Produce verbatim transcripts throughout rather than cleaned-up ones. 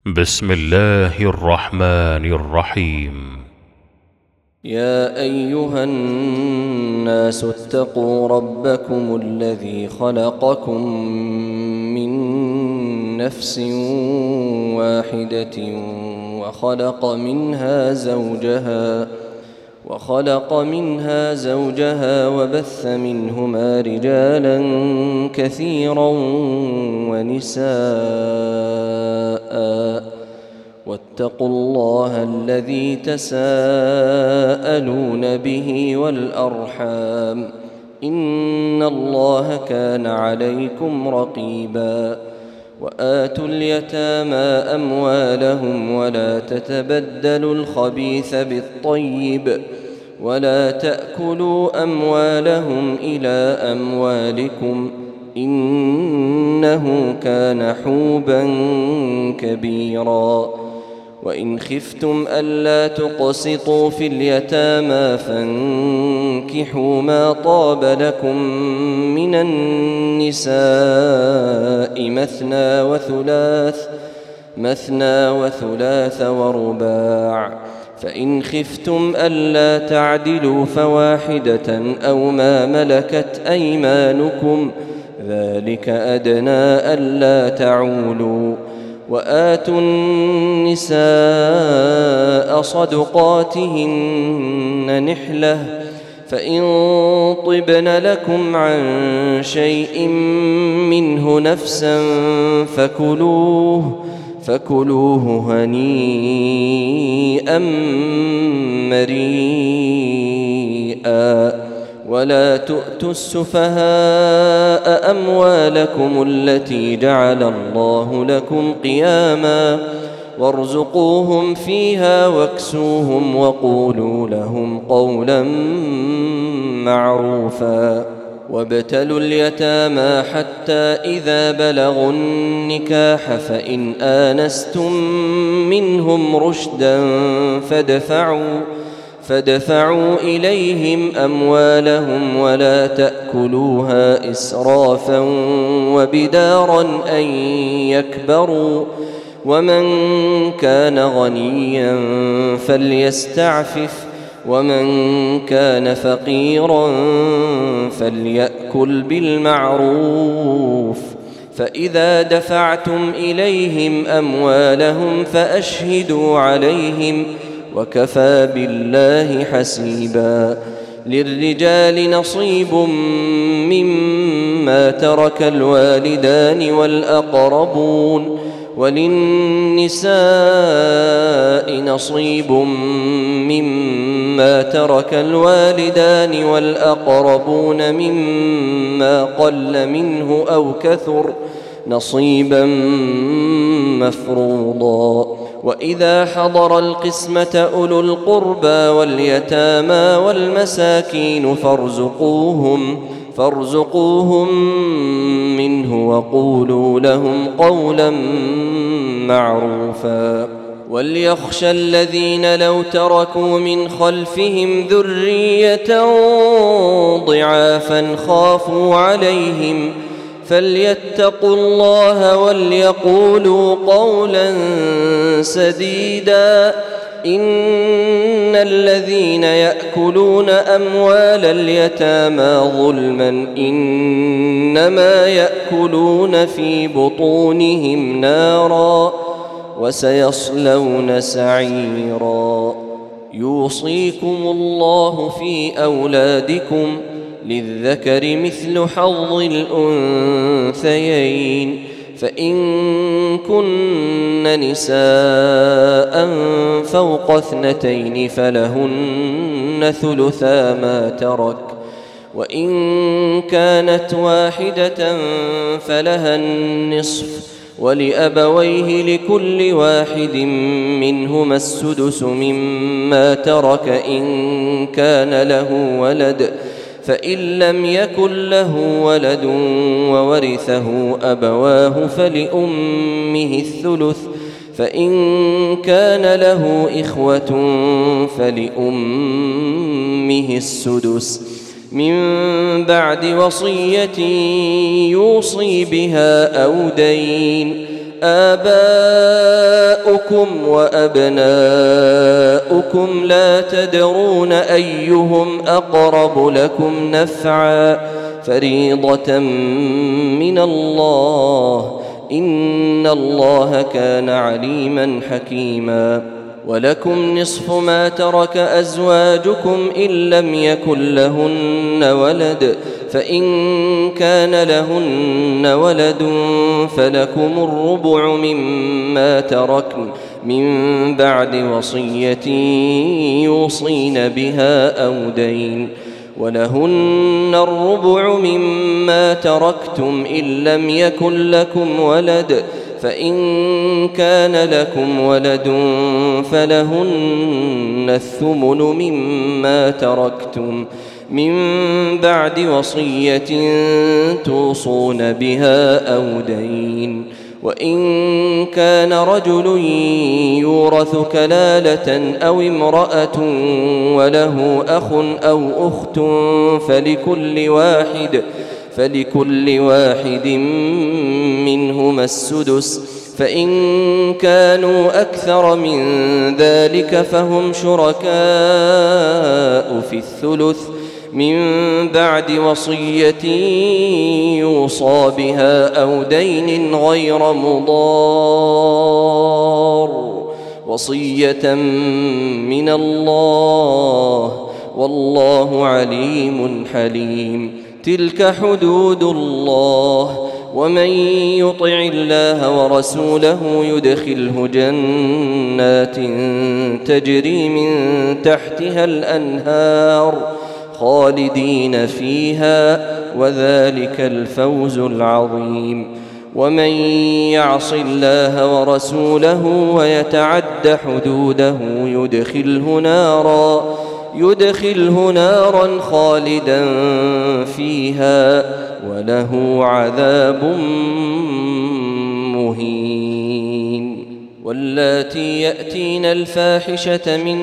بسم الله الرحمن الرحيم. يا أيها الناس اتقوا ربكم الذي خلقكم من نفس واحدة وخلق منها زوجها وخلق منها زوجها وبث منهما رجالا كثيرا ونساء، واتقوا الله الذي تساءلون به والأرحام، إن الله كان عليكم رقيبا. وآتوا اليتامى أموالهم ولا تتبدلوا الخبيث بالطيب ولا تأكلوا أموالهم إلى أموالكم إنه كان حوبا كبيرا. وإن خفتم ألا تقسطوا في اليتامى فانكحوا ما طاب لكم من النساء مثنى وثلاث مثنى وثلاث ورباع، فإن خفتم ألا تعدلوا فواحدة أو ما ملكت أيمانكم ذلك أدنى ألا تعولوا. وآتوا النساء صدقاتهن نحلة، فإن طبن لكم عن شيء منه نفسا فكلوه فكلوه هنيئا مريئا. ولا تؤتوا السفهاء أموالكم التي جعل الله لكم قياما وارزقوهم فيها واكسوهم وقولوا لهم قولا معروفا. وابتلوا اليتامى حتى إذا بلغوا النكاح فإن آنستم منهم رشدا فادفعوا فادفعوا إليهم أموالهم ولا تأكلوها إسرافا وبدارا أن يكبروا، ومن كان غنيا فليستعفف ومن كان فقيرا فليأكل بالمعروف. فإذا دفعتم إليهم أموالهم فأشهدوا عليهم وكفى بالله حسيبا. للرجال نصيب مما ترك الوالدان والأقربون وللنساء نصيب مما ترك الوالدان والأقربون مما قل منه أو كثر نصيبا مفروضا. وإذا حضر القسمة أولو القربى واليتامى والمساكين فارزقوهم فارزقوهم منه وقولوا لهم قولا معروفا. وليخشى الذين لو تركوا من خلفهم ذرية ضعافا خافوا عليهم فليتقوا الله وليقولوا قولا سديدا. إن الذين يأكلون أموال اليتامى ظلما إنما يأكلون في بطونهم نارا وسيصلون سعيرا. يوصيكم الله في أولادكم للذكر مثل حظ الأنثيين، فإن كن نساء فوق اثنتين فلهن ثلثا ما ترك، وإن كانت واحدة فلها النصف، ولأبويه لكل واحد منهما السدس مما ترك إن كان له ولد، فإن لم يكن له ولد وورثه أبواه فلأمه الثلث، فإن كان له إخوة فلأمه السدس من بعد وصية يوصي بها أو دين. آباؤكم وأبناؤكم لا تدرون أيهم أقرب لكم نفعا فريضة من الله إن الله كان عليما حكيما ولكم نصف ما ترك أزواجكم إن لم يكن لهن ولد فإن كان لهن ولد فلكم الربع مما تركن من بعد وصية يوصين بها أو دين ولهن الربع مما تركتم إن لم يكن لكم ولد فإن كان لكم ولد فلهن الثمن مما تركتم من بعد وصية توصون بها أو دين وإن كان رجل يورث كلالة أو امرأة وله أخ أو أخت فلكل واحد فلكل واحد منهما السدس فإن كانوا أكثر من ذلك فهم شركاء في الثلث من بعد وصية يوصى بها أو دين غير مضار وصية من الله والله عليم حليم تلك حدود الله ومن يطع الله ورسوله يدخله جنات تجري من تحتها الأنهار خالدين فيها وذلك الفوز العظيم ومن يعص الله ورسوله ويتعد حدوده يدخله نارا يدخله نارا خالدا فيها وله عذاب مهين واللاتي يأتين الفاحشة من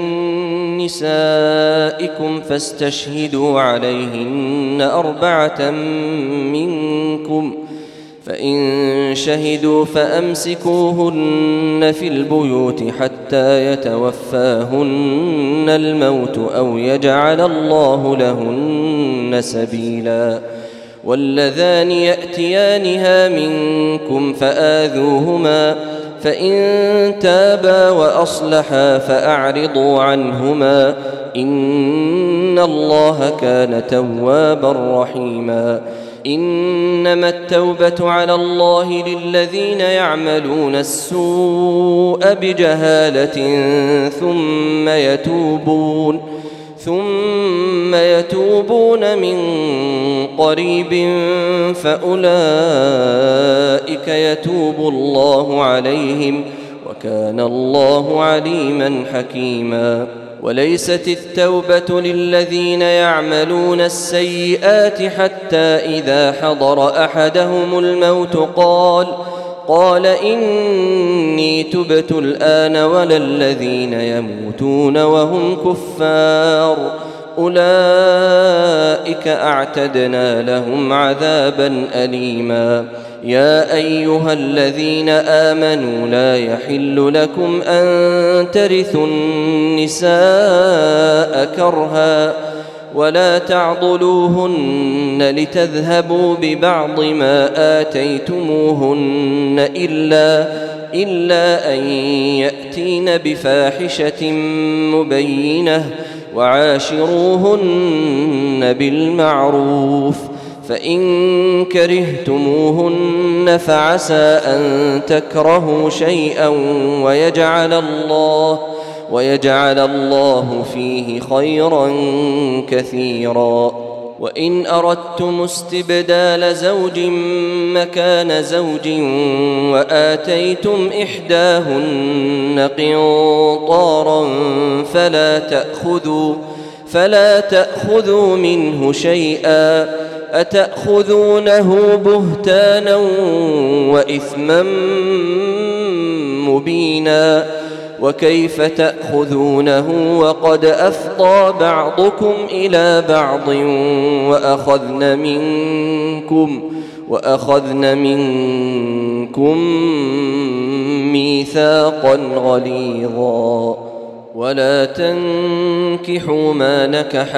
نسائكم فاستشهدوا عليهن أربعة منكم فإن شهدوا فأمسكوهن في البيوت حتى يتوفاهن الموت أو يجعل الله لهن سبيلا واللذان يأتيانها منكم فآذوهما فإن تابا وأصلحا فأعرضوا عنهما إن الله كان توابا رحيما إنما التوبة على الله للذين يعملون السوء بجهالة ثم يتوبون ثم يتوبون من قريب فأولئك يتوب الله عليهم وكان الله عليما حكيما وليست التوبة للذين يعملون السيئات حتى إذا حضر أحدهم الموت قال قال إني تبت الآن ولا الذين يموتون وهم كفار أولئك أعتدنا لهم عذابا أليما يا أيها الذين آمنوا لا يحل لكم أن ترثوا النساء كرها ولا تعضلوهن لتذهبوا ببعض ما آتيتموهن إلا, إلا أن يأتين بفاحشة مبينة وعاشروهن بالمعروف فإن كرهتموهن فعسى أن تكرهوا شيئا ويجعل الله ويجعل الله فيه خيرا كثيرا وإن أردتم استبدال زوج مكان زوج وآتيتم إحداهن قنطارا فلا تأخذوا فلا تأخذوا منه شيئا أتأخذونه بهتانا وإثما مبينا وكيف تأخذونه وقد أفضى بعضكم إلى بعض وأخذن منكم وأخذن منكم ميثاقا غليظا. ولا تنكحوا ما نكح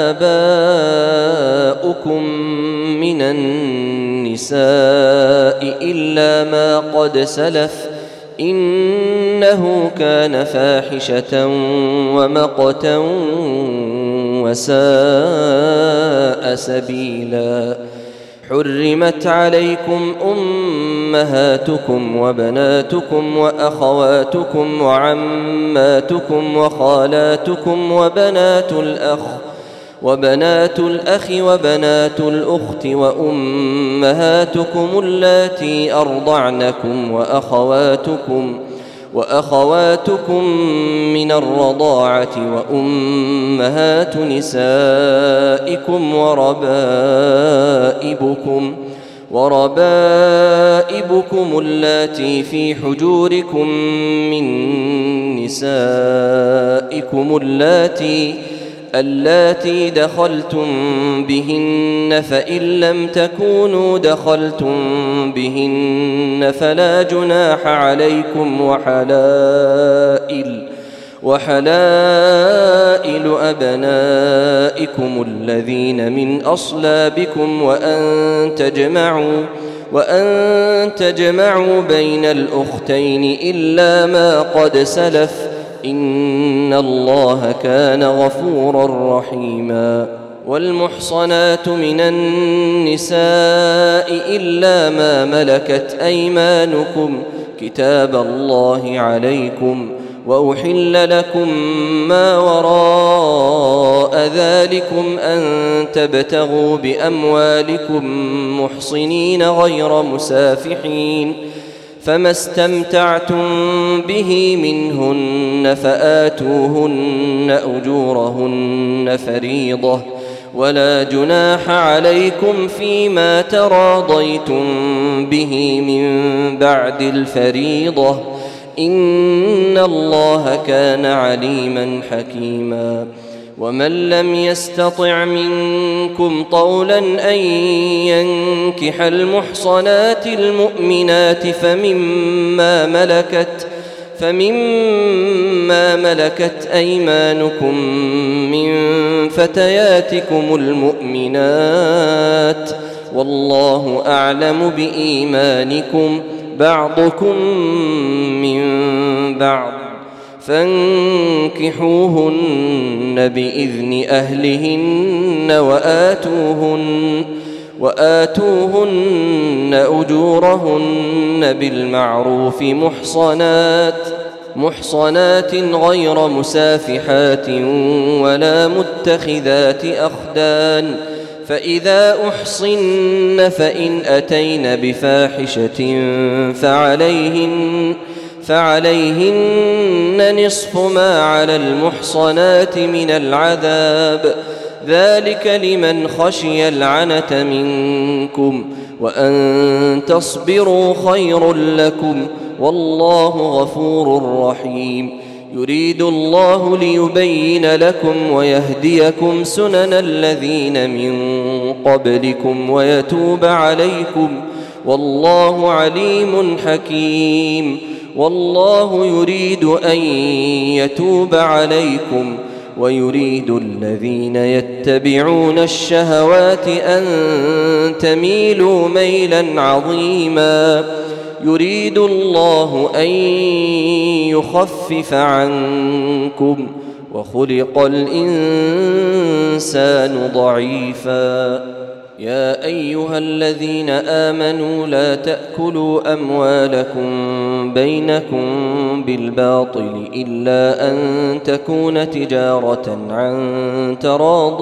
آباؤكم من النساء إلا ما قد سلف إنه كان فاحشة ومقتا وساء سبيلا. حرمت عليكم أمهاتكم وبناتكم وأخواتكم وعماتكم وخالاتكم وبنات الأخ وبنات الأخ وبنات الأخت وأمهاتكم اللاتي أرضعنكم وأخواتكم وأخواتكم من الرضاعة وأمهات نسائكم وربائبكم وربائبكم اللاتي في حجوركم من نسائكم اللاتي اللاتي دخلتم بهن فإن لم تكونوا دخلتم بهن فلا جناح عليكم وحلائل وحلائل أبنائكم الذين من أصلابكم وأن تجمعوا وأن تجمعوا بين الأختين إلا ما قد سلف إن الله كان غفورا رحيما. والمحصنات من النساء إلا ما ملكت أيمانكم كتاب الله عليكم وأحل لكم ما وراء ذلكم أن تبتغوا بأموالكم محصنين غير مسافحين فما استمتعتم به منهن فآتوهن أجورهن فريضة ولا جناح عليكم فيما تراضيتم به من بعد الفريضة إن الله كان عليما حكيما. ومن لم يستطع منكم طولا أن ينكح المحصنات المؤمنات فمما ملكت فمما ملكت أيمانكم من فتياتكم المؤمنات والله أعلم بإيمانكم بعضكم من بعض فانكحوهن بإذن أهلهن وآتوهن وآتوهن أجورهن بالمعروف محصنات محصنات غير مسافحات ولا متخذات أخدان فإذا أحصن فإن أتين بفاحشة فعليهن فعليهن نصف ما على المحصنات من العذاب ذلك لمن خشي العنة منكم وأن تصبروا خير لكم والله غفور رحيم. يريد الله ليبين لكم ويهديكم سنن الذين من قبلكم ويتوب عليكم والله عليم حكيم. والله يريد أن يتوب عليكم ويريد الذين يتبعون الشهوات أن تميلوا ميلا عظيما. يريد الله أن يخفف عنكم وخلق الإنسان ضعيفا. يا أيها الذين آمنوا لا تأكلوا أموالكم بينكم بالباطل إلا أن تكون تجارة عن تراض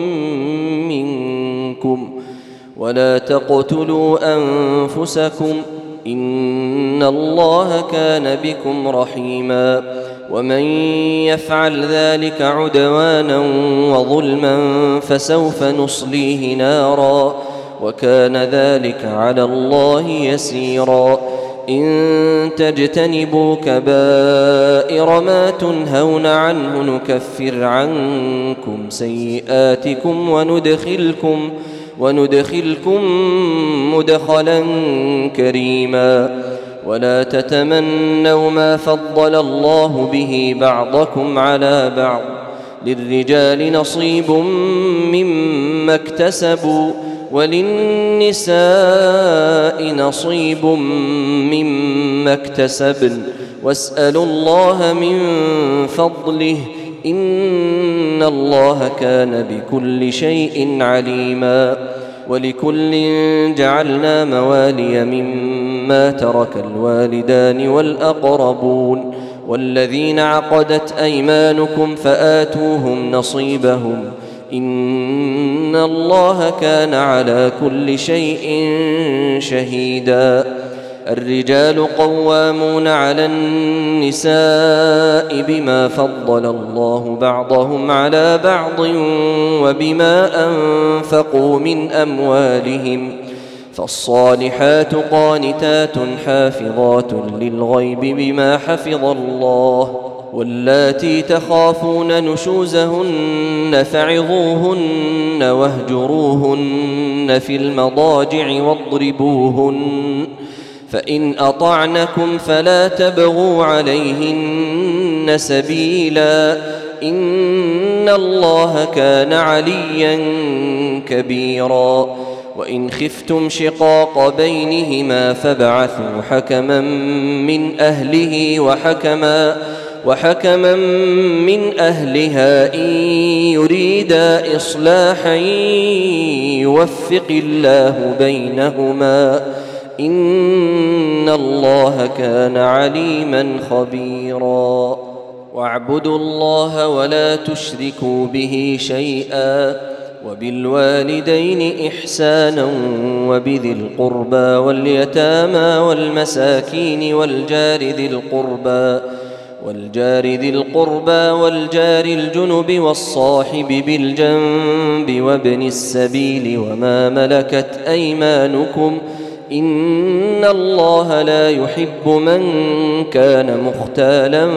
منكم ولا تقتلوا أنفسكم إن الله كان بكم رحيما. ومن يفعل ذلك عدوانا وظلما فسوف نصليه نارا وكان ذلك على الله يسيرا. إن تجتنبوا كبائر ما تنهون عنه نكفر عنكم سيئاتكم وندخلكم وندخلكم مدخلا كريما. ولا تتمنوا ما فضل الله به بعضكم على بعض للرجال نصيب مما اكتسبوا وللنساء نصيب مما اكتسبن واسألوا الله من فضله إن الله كان بكل شيء عليما ولكل جعلنا موالي مما ترك الوالدان والأقربون والذين عقدت أيمانكم فآتوهم نصيبهم إن الله كان على كل شيء شهيدا الرجال قوامون على النساء بما فضل الله بعضهم على بعض وبما أنفقوا من أموالهم فالصالحات قانتات حافظات للغيب بما حفظ الله واللاتي تخافون نشوزهن فعظوهن واهجروهن في المضاجع واضربوهن فإن أطعنكم فلا تبغوا عليهن سبيلا إن الله كان عليا كبيرا وإن خفتم شقاق بينهما فابعثوا حكما من أهله وحكما وحكما من أهلها إن يريدا إصلاحا يوفق الله بينهما إن الله كان عليما خبيرا واعبدوا الله ولا تشركوا به شيئا وبالوالدين إحسانا وبذي القربى واليتامى والمساكين والجار ذي القربى والجار ذي القربى والجار الجنب والصاحب بالجنب وابن السبيل وما ملكت أيمانكم إن الله لا يحب من كان مختالا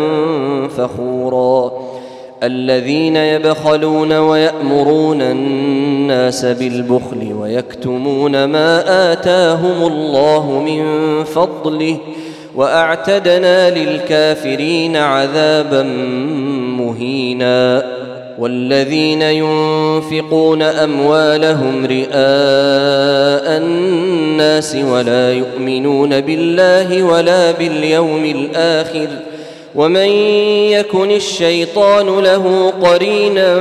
فخورا الذين يبخلون ويأمرون الناس بالبخل ويكتمون ما آتاهم الله من فضله وأعتدنا للكافرين عذابا مهينا والذين ينفقون أموالهم رئاء الناس ولا يؤمنون بالله ولا باليوم الآخر ومن يكن الشيطان له قرينا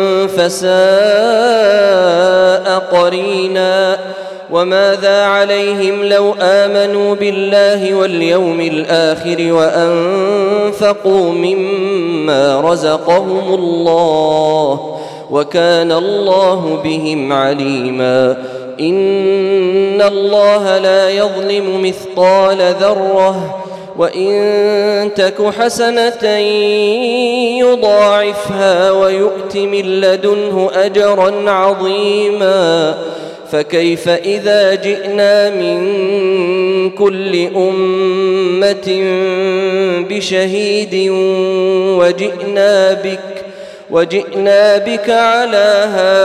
فساء قرينا وماذا عليهم لو آمنوا بالله واليوم الآخر وأنفقوا مما رزقهم الله وكان الله بهم عليما إن الله لا يظلم مثقال ذرة وإن تك حسنة يضاعفها ويؤت من لدنه أجرا عظيما فكيف إذا جئنا من كل أمة بشهيد وجئنا بك وجئنا بك على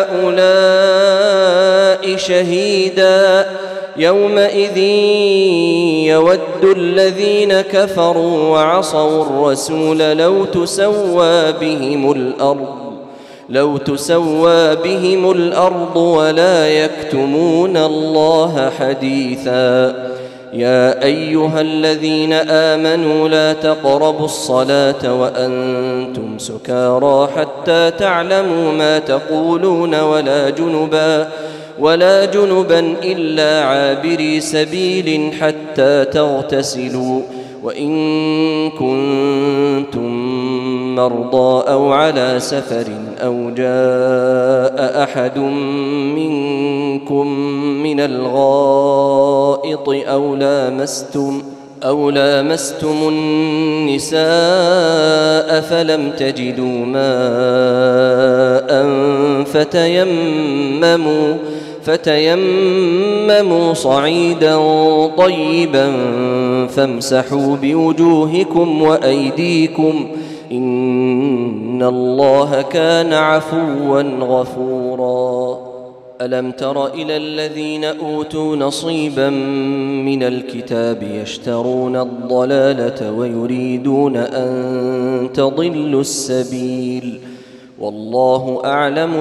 هؤلاء شهيدا يومئذ يود الذين كفروا وعصوا الرسول لو تسوى بهم الأرض لو تسوى بهم الأرض ولا يكتمون الله حديثا يا أيها الذين آمنوا لا تقربوا الصلاة وأنتم سكارى حتى تعلموا ما تقولون ولا جنبا ولا جنبا إلا عابري سبيل حتى تغتسلوا وإن كنتم مرضى أو على سفر أو جاء أحد منكم من الغائط أو لامستم أو لامستم النساء فلم تجدوا ماء فتيمموا فتيمموا صعيدا طيبا فامسحوا بوجوهكم وأيديكم إن الله كان عفوا غفورا ألم تر إلى الذين أوتوا نصيبا من الكتاب يشترون الضلالة ويريدون أن تضلوا السبيل والله أعلم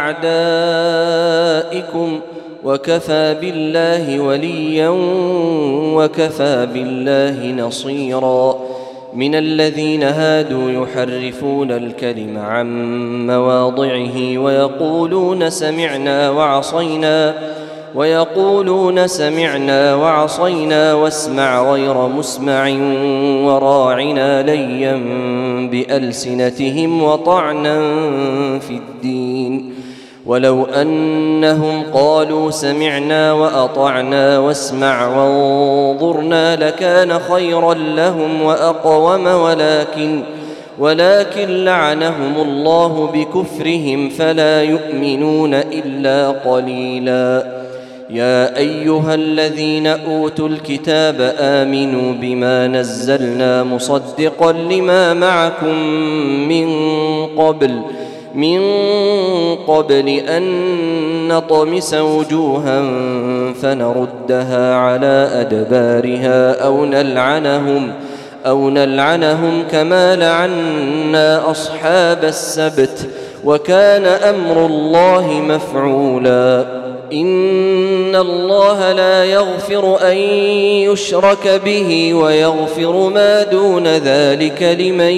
بأعدائكم وكفى بالله وليا وكفى بالله نصيرا من الذين هادوا يحرفون الكلم عن مواضعه ويقولون سمعنا وعصينا ويقولون سمعنا وعصينا واسمع غير مسمع وراعنا ليا بألسنتهم وطعنا في الدين ولو أنهم قالوا سمعنا وأطعنا واسمع وانظرنا لكان خيرا لهم وأقوم ولكن ولكن لعنهم الله بكفرهم فلا يؤمنون إلا قليلا يا أيها الذين أوتوا الكتاب آمنوا بما نزلنا مصدقا لما معكم من قبل من قبل أن نطمس وجوها فنردها على أدبارها أو نلعنهم أو نلعنهم كما لعنا أصحاب السبت وكان أمر الله مفعولا إن الله لا يغفر أن يشرك به ويغفر ما دون ذلك لمن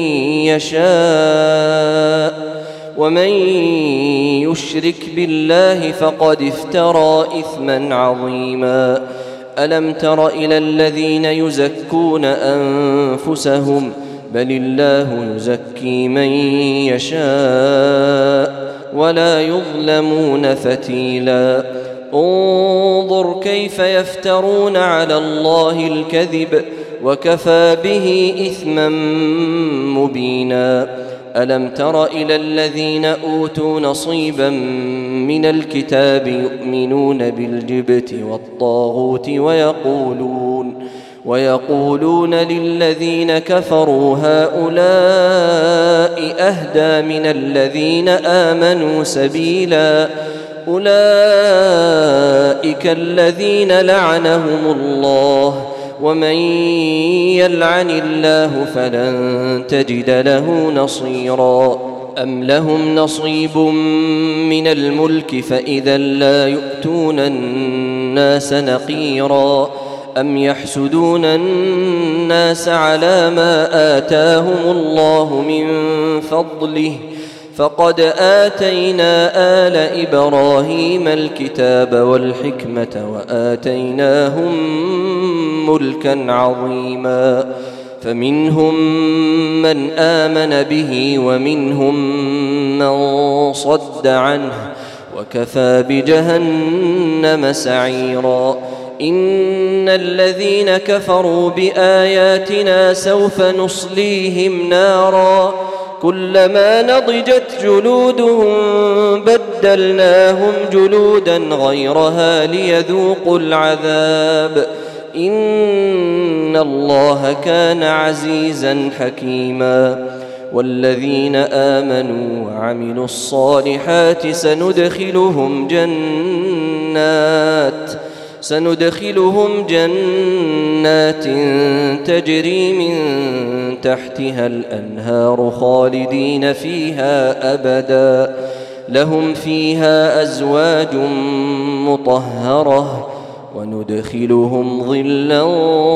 يشاء ومن يشرك بالله فقد افترى إثما عظيما ألم تر إلى الذين يزكون أنفسهم بل الله يزكي من يشاء ولا يظلمون فتيلا انظر كيف يفترون على الله الكذب وكفى به إثما مبينا ألم تر إلى الذين أوتوا نصيبا من الكتاب يؤمنون بالجبت والطاغوت ويقولون ويقولون للذين كفروا هؤلاء أهدى من الذين آمنوا سبيلا أولئك الذين لعنهم الله ومن يلعن الله فلن تجد له نصيرا أم لهم نصيب من الملك فإذا لا يؤتون الناس نقيرا أم يحسدون الناس على ما آتاهم الله من فضله فقد آتينا آل إبراهيم الكتاب والحكمة وآتيناهم ملكا عظيما فمنهم من آمن به ومنهم من صد عنه وكفى بجهنم سعيرا إن الذين كفروا بآياتنا سوف نصليهم نارا كلما نضجت جلودهم بدلناهم جلودا غيرها ليذوقوا العذاب إن الله كان عزيزا حكيما والذين آمنوا وعملوا الصالحات سندخلهم جنات سندخلهم جنات تجري من تحتها الأنهار خالدين فيها أبدا لهم فيها أزواج مطهرة وندخلهم ظلا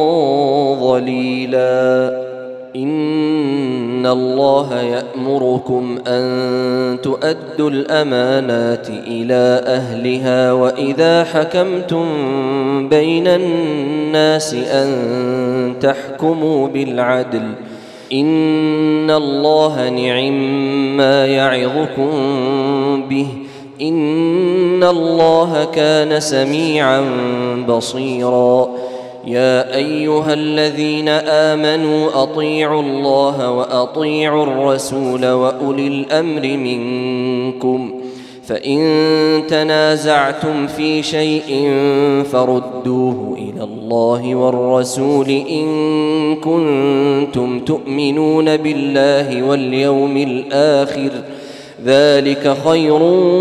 ظليلا إن الله يأمركم أن تؤدوا الأمانات إلى أهلها وإذا حكمتم بين الناس أن تحكموا بالعدل إن الله نعم ما يعظكم به إن الله كان سميعا بصيرا يا أيها الذين آمنوا أطيعوا الله وأطيعوا الرسول وأولي الأمر منكم فإن تنازعتم في شيء فردوه إلى الله والرسول إن كنتم تؤمنون بالله واليوم الآخر ذلك خير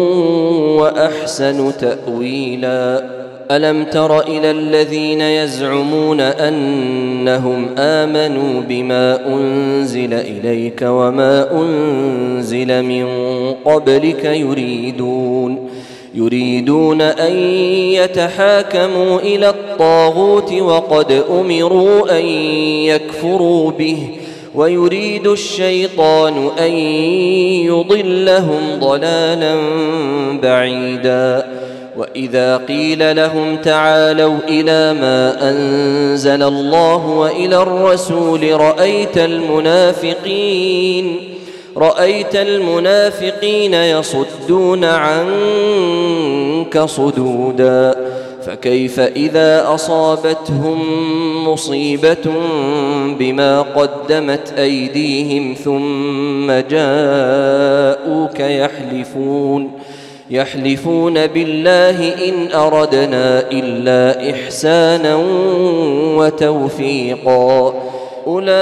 وأحسن تأويلا. ألم تر إلى الذين يزعمون أنهم آمنوا بما أنزل إليك وما أنزل من قبلك يريدون يريدون أن يتحاكموا إلى الطاغوت وقد أمروا أن يكفروا به ويريد الشيطان أن يضلهم ضلالا بعيدا. وإذا قيل لهم تعالوا إلى ما أنزل الله وإلى الرسول رأيت المنافقين رأيت المنافقين يصدون عنك صدودا. فكيف إذا أصابتهم مصيبة بما قدمت أيديهم ثم جاءوك يحلفون يحلفون بالله إن أردنا إلا إحسانا وتوفيقا. أولئك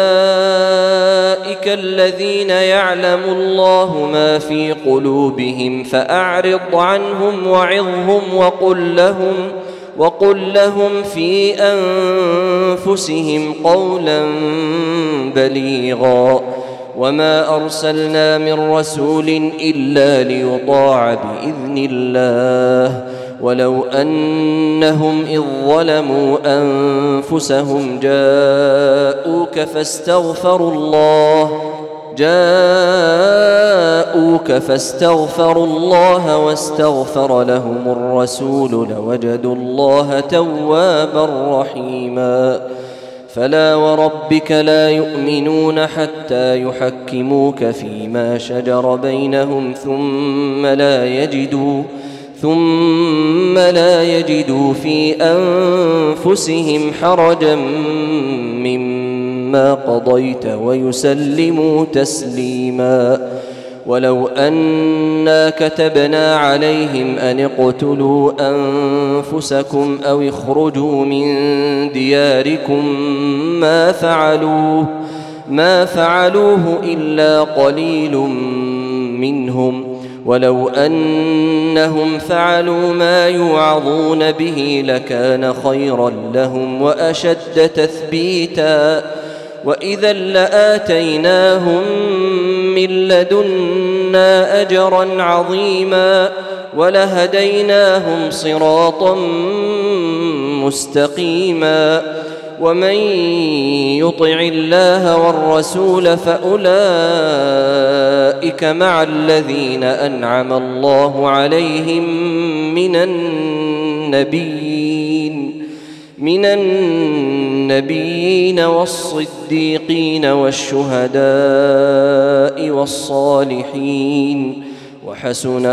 الذين يعلم الله ما في قلوبهم فأعرض عنهم وعظهم وقل لهم وقل لهم في أنفسهم قولا بليغا. وما أرسلنا من رسول إلا ليطاع بإذن الله ولو أنهم إذ ظلموا أنفسهم جاءوك فاستغفروا الله جاءوك فاستغفروا الله واستغفر لهم الرسول لوجدوا الله توابا رحيما. فلا وربك لا يؤمنون حتى يحكموك فيما شجر بينهم ثم لا يجدوا ثم لا يجدوا في أنفسهم حرجا مما قضيت ويسلموا تسليما. ولو أنا كتبنا عليهم أن اقتلوا أنفسكم أو اخرجوا من دياركم ما فعلوه ما فعلوه إلا قليل منهم ولو أنهم فعلوا ما يوعظون به لكان خيرا لهم وأشد تثبيتا. وإذا لآتيناهم من لدنا أجرا عظيما ولهديناهم صراطا مستقيما. ومن يطع الله والرسول فأولئك مع الذين أنعم الله عليهم من النبيين من النبيين والصديقين والشهداء والصالحين وحسن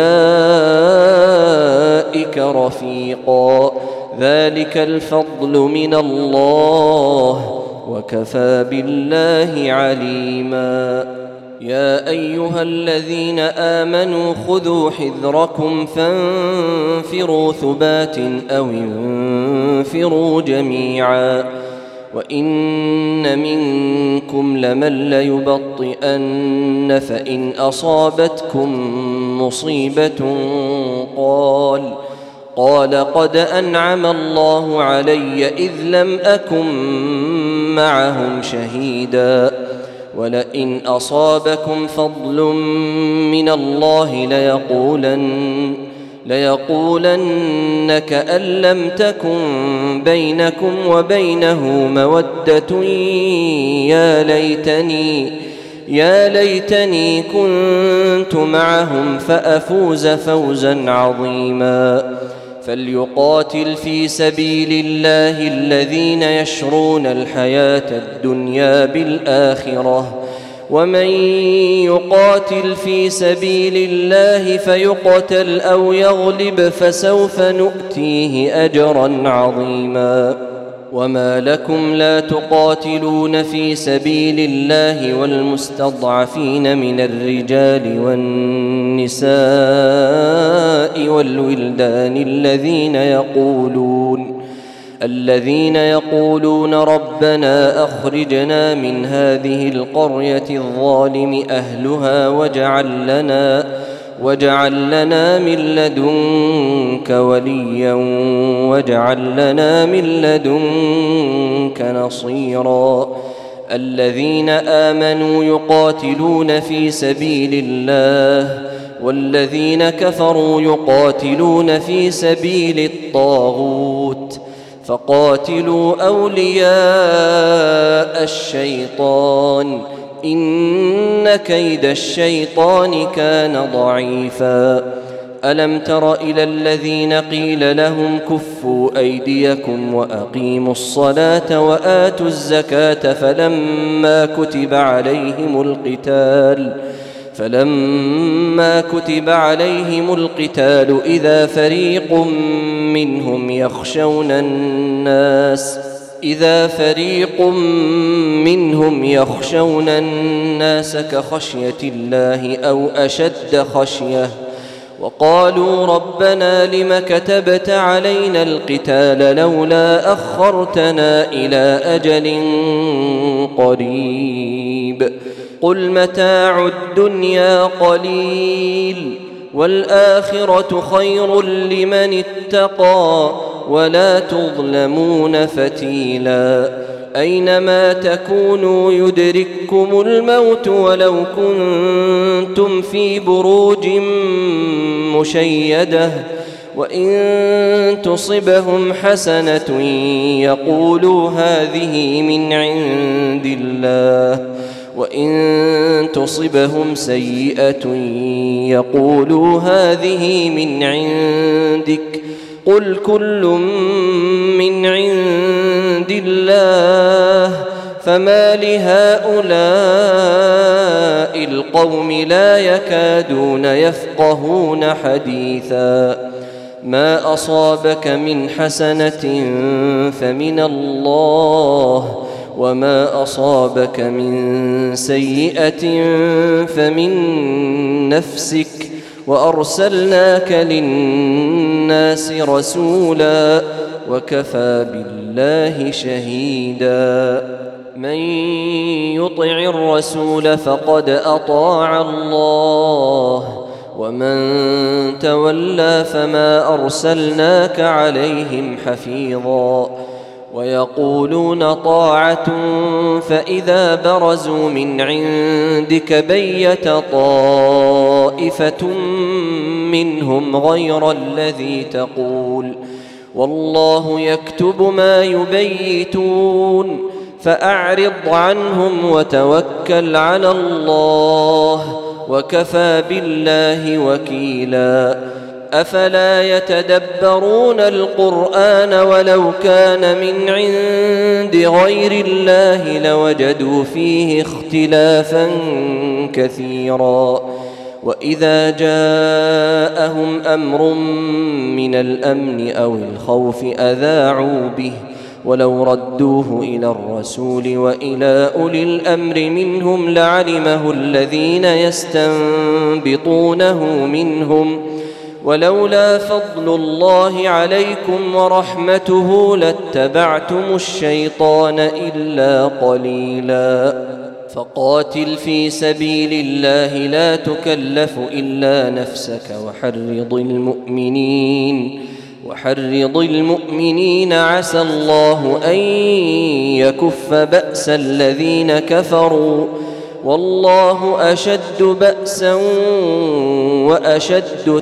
أولئك رفيقا. ذلك الفضل من الله وكفى بالله عليما. يا أيها الذين آمنوا خذوا حذركم فانفروا ثبات أو انفروا جميعا. وإن منكم لمن ليبطئن فإن أصابتكم مصيبة قال قال قد أنعم الله علي إذ لم أكن معهم شهيدا. ولئن أصابكم فضل من الله ليقولن ليقولن كأن لم تكن بينكم وبينه مودة يا ليتني يا ليتني كنت معهم فأفوز فوزا عظيما. فليقاتل في سبيل الله الذين يشرون الحياة الدنيا بالآخرة ومن يقاتل في سبيل الله فيقتل أو يغلب فسوف نؤتيه أجرا عظيما. وما لكم لا تقاتلون في سبيل الله والمستضعفين من الرجال والنساء والولدان الذين يقولون الذين يقولون ربنا أخرجنا من هذه القرية الظالم أهلها واجعل لنا واجعل لنا من لدنك وليا واجعل لنا من لدنك نصيرا الذين آمنوا يقاتلون في سبيل الله والذين كفروا يقاتلون في سبيل الطاغوت فقاتلوا أولياء الشيطان إن كيد الشيطان كان ضعيفا ألم تر إلى الذين قيل لهم كفوا أيديكم وأقيموا الصلاة وآتوا الزكاة فلما كتب عليهم القتال فلما كتب عليهم القتال إذا فريق منهم يخشون الناس إذا فريق منهم يخشون الناس كخشية الله أو أشد خشية وقالوا ربنا لم كتبت علينا القتال لولا أخرتنا إلى أجل قريب قل متاع الدنيا قليل والآخرة خير لمن اتقى ولا تظلمون فتيلا أينما تكونوا يدرككم الموت ولو كنتم في بروج مشيدة وإن تصبهم حسنة يقولوا هذه من عند الله وإن تصبهم سيئة يقولوا هذه من عندك قل كل من عند الله فما لهؤلاء القوم لا يكادون يفقهون حديثا ما أصابك من حسنة فمن الله وما أصابك من سيئة فمن نفسك وأرسلناك للناس رسولا وكفى بالله شهيدا من يطع الرسول فقد أطاع الله ومن تولى فما أرسلناك عليهم حفيظا ويقولون طاعة فإذا برزوا من عندك بيت طائفة منهم غير الذي تقول والله يكتب ما يبيتون فأعرض عنهم وتوكل على الله وكفى بالله وكيلا أفلا يتدبرون القرآن ولو كان من عند غير الله لوجدوا فيه اختلافا كثيرا وإذا جاءهم أمر من الأمن أو الخوف أذاعوا به ولو ردوه إلى الرسول وإلى أولي الأمر منهم لعلمه الذين يستنبطونه منهم ولولا فضل الله عليكم ورحمته لاتبعتم الشيطان إلا قليلا فقاتل في سبيل الله لا تكلف إلا نفسك وحرض المؤمنين وحرض المؤمنين عسى الله أن يكف بأس الذين كفروا والله أشد بأسا وأشد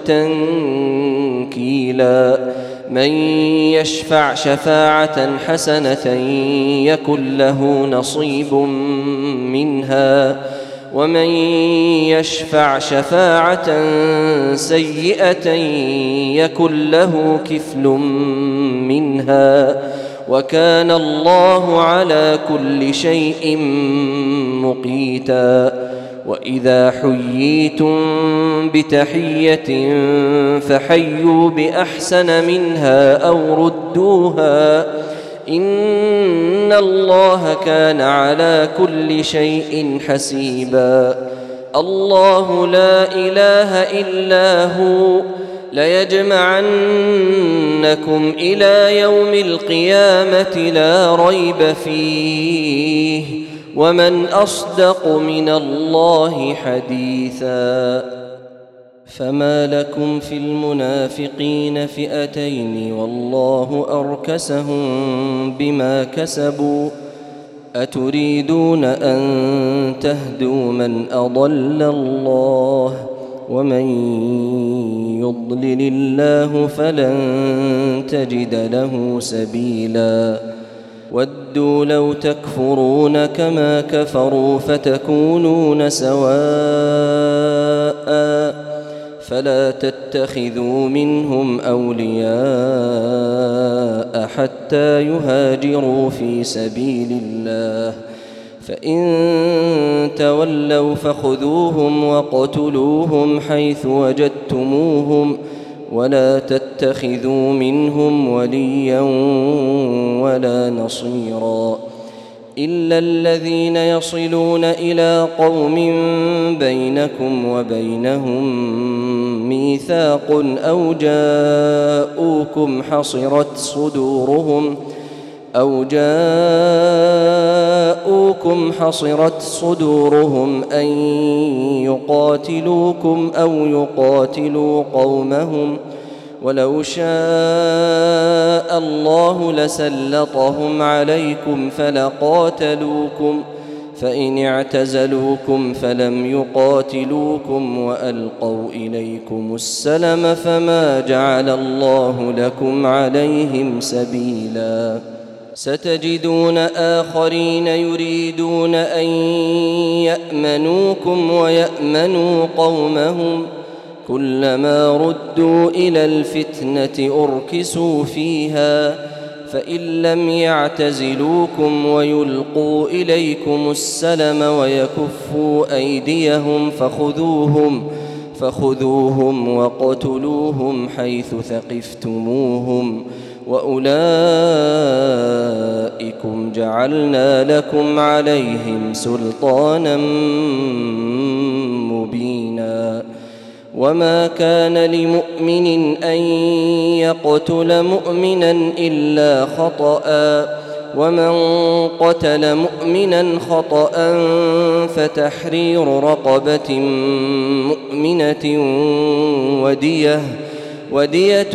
تنكيلا من يشفع شفاعة حسنة يكن له نصيب منها ومن يشفع شفاعة سيئة يكن له كفل منها وكان الله على كل شيء مقيتا وإذا حييتم بتحية فحيوا بأحسن منها أو ردوها إن الله كان على كل شيء حسيبا الله لا إله إلا هو ليجمعنكم إلى يوم القيامة لا ريب فيه ومن أصدق من الله حديثا. فما لكم في المنافقين فئتين والله أركسهم بما كسبوا أتريدون أن تهدوا من أضل الله ومن يضلل الله فلن تجد له سبيلا. ودوا لو تكفرون كما كفروا فتكونون سواء فلا تتخذوا منهم أولياء حتى يهاجروا في سبيل الله فإن تولوا فخذوهم واقتلوهم حيث وجدتموهم ولا تتخذوا منهم وليا ولا نصيرا إلا الذين يصلون إلى قوم بينكم وبينهم ميثاق أو جاءوكم حصرت صدورهم أو جاءوكم حصرت صدورهم أن يقاتلوكم أو يقاتلوا قومهم ولو شاء الله لسلطهم عليكم فلقاتلوكم فإن اعتزلوكم فلم يقاتلوكم وألقوا إليكم السلم فما جعل الله لكم عليهم سبيلا. ستجدون آخرين يريدون أن يأمنوكم ويأمنوا قومهم كلما ردوا إلى الفتنة أركسوا فيها فإن لم يعتزلوكم ويلقوا إليكم السلم ويكفوا أيديهم فخذوهم فخذوهم وقتلوهم حيث ثقفتموهم وأولئكم جعلنا لكم عليهم سلطانا مبينا. وما كان لمؤمن أن يقتل مؤمنا إلا خطأ ومن قتل مؤمنا خطأ فتحرير رقبة مؤمنة ودية ودية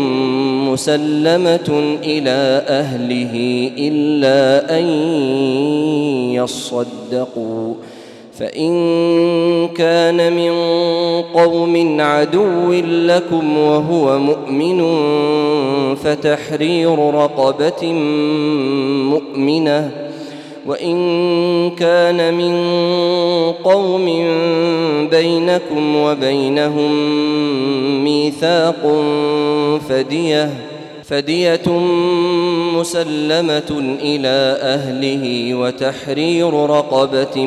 مسلمة إلى أهله إلا أن يصدقوا فإن كان من قوم عدو لكم وهو مؤمن فتحرير رقبة مؤمنة وإن كان من قوم بينكم وبينهم ميثاق فدية فدية مسلمة إلى أهله وتحرير رقبة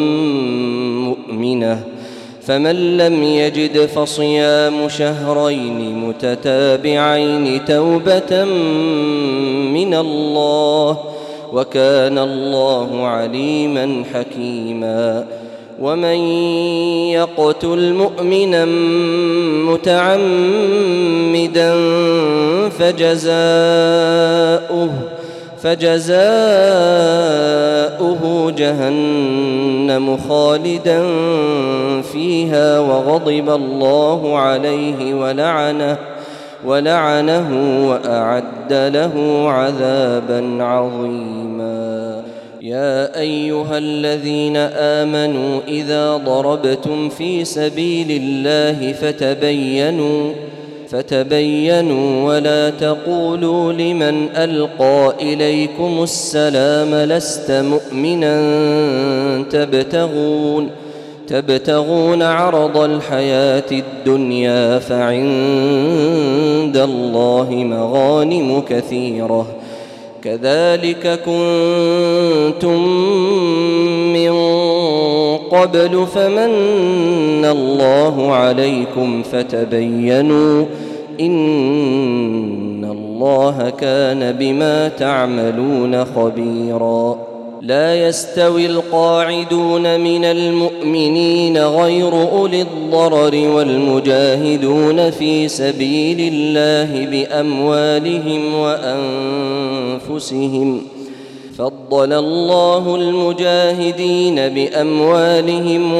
مؤمنة فمن لم يجد فصيام شهرين متتابعين توبة من الله وكان الله عليما حكيما. ومن يقتل مؤمنا متعمدا فجزاؤه فجزاؤه جهنم خالدا فيها وغضب الله عليه ولعنه ولعنه وأعد له عذابا عظيما. يا أيها الذين آمنوا إذا ضربتم في سبيل الله فتبينوا فتبينوا ولا تقولوا لمن ألقى إليكم السلام لست مؤمنا تبتغون تبتغون عرض الحياة الدنيا فعند الله مغانم كثيرة كذلك كنتم من قبل فمن الله عليكم فتبينوا إن الله كان بما تعملون خبيرا. لا يستوي القاعدون من المؤمنين غير أولي الضرر والمجاهدون في سبيل الله بأموالهم وأنفسهم فضل الله المجاهدين بأموالهم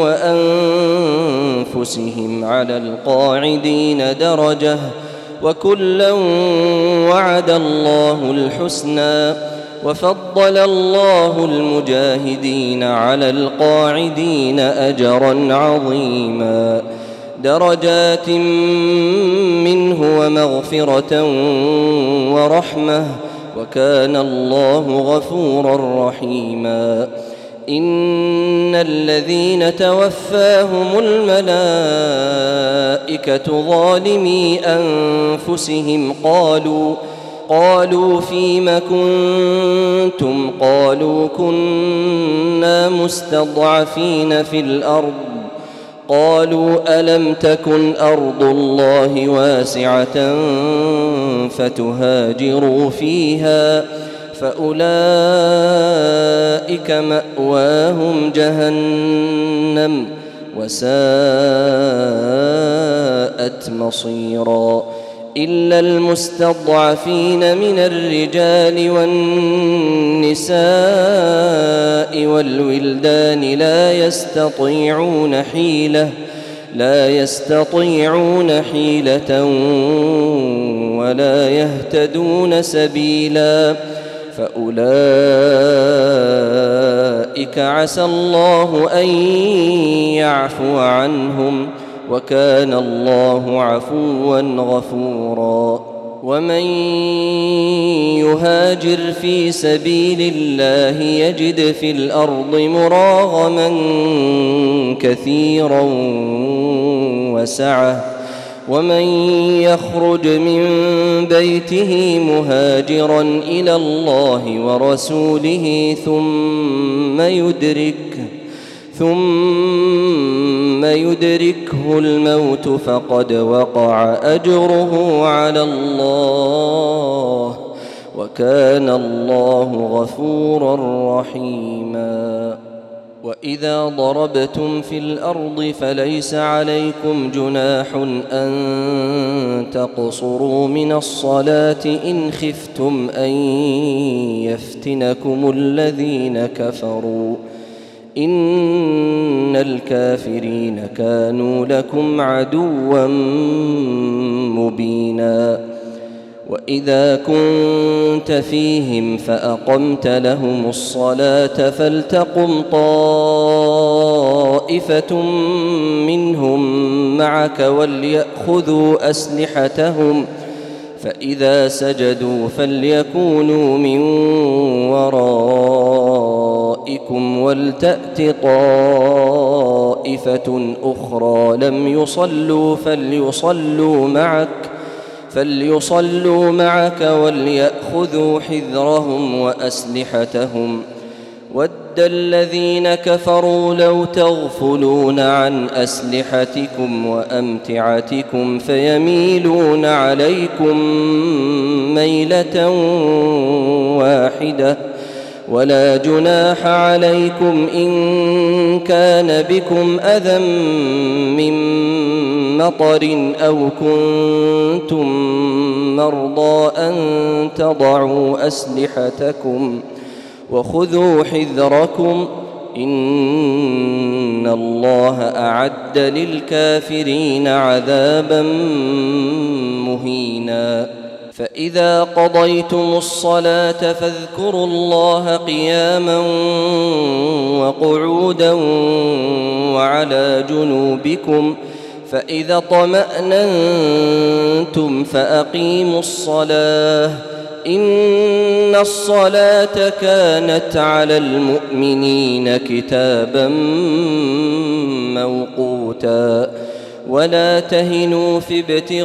وأنفسهم على القاعدين درجة وكلا وعد الله الحسنى وفضل الله المجاهدين على القاعدين أجرا عظيما درجات منه ومغفرة ورحمة وكان الله غفورا رحيما إن الذين توفاهم الملائكة ظالمي أنفسهم قالوا قالوا فيم كنتم قالوا كنا مستضعفين في الأرض قالوا ألم تكن أرض الله واسعة فتهاجروا فيها فأولئك مأواهم جهنم وساءت مصيرا إلا المستضعفين من الرجال والنساء والولدان لا يستطيعون حيلة لا يستطيعون حيلة ولا يهتدون سبيلا فأولئك عسى الله أن يعفو عنهم وكان الله عفوا غفورا ومن يهاجر في سبيل الله يجد في الأرض مراغما كثيرا وسعة ومن يخرج من بيته مهاجرا إلى الله ورسوله ثم يدركه ثم يدركه الموت فقد وقع أجره على الله وكان الله غفورا رحيما وإذا ضربتم في الأرض فليس عليكم جناح أن تقصروا من الصلاة إن خفتم أن يفتنكم الذين كفروا إن الكافرين كانوا لكم عدوا مبينا وإذا كنت فيهم فأقمت لهم الصلاة فلتقم طائفة منهم معك وليأخذوا أسلحتهم فإذا سجدوا فليكونوا من ورائكم ولتأت طائفة أخرى لم يصلوا فليصلوا معك فليصلوا معك وليأخذوا حذرهم وأسلحتهم ود الذين كفروا لو تغفلون عن أسلحتكم وأمتعتكم فيميلون عليكم ميلة واحدة ولا جناح عليكم إن كان بكم أذى من مطر أو كنتم مرضى أن تضعوا أسلحتكم وخذوا حذركم إن الله أعد للكافرين عذابا مهينا فإذا قضيتم الصلاة فاذكروا الله قياما وقعودا وعلى جنوبكم فإذا اطمأننتم فأقيموا الصلاة إن الصلاة كانت على المؤمنين كتابا موقوتا ولا تهنوا في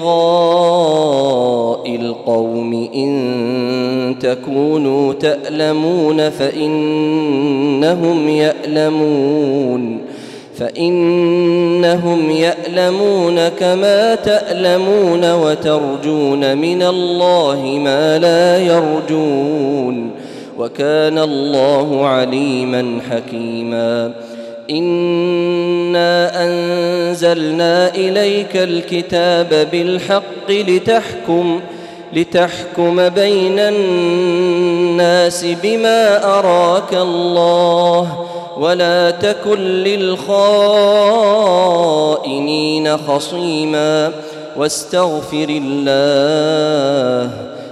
ابتغاء القوم إن تكونوا تألمون فإنهم يألمون فإنهم يألمون كما تألمون وترجون من الله ما لا يرجون وكان الله عليما حكيما. إنا أنزلنا إليك الكتاب بالحق لتحكم لتحكم بين الناس بما أراك الله ولا تكن للخائنين خصيما واستغفر الله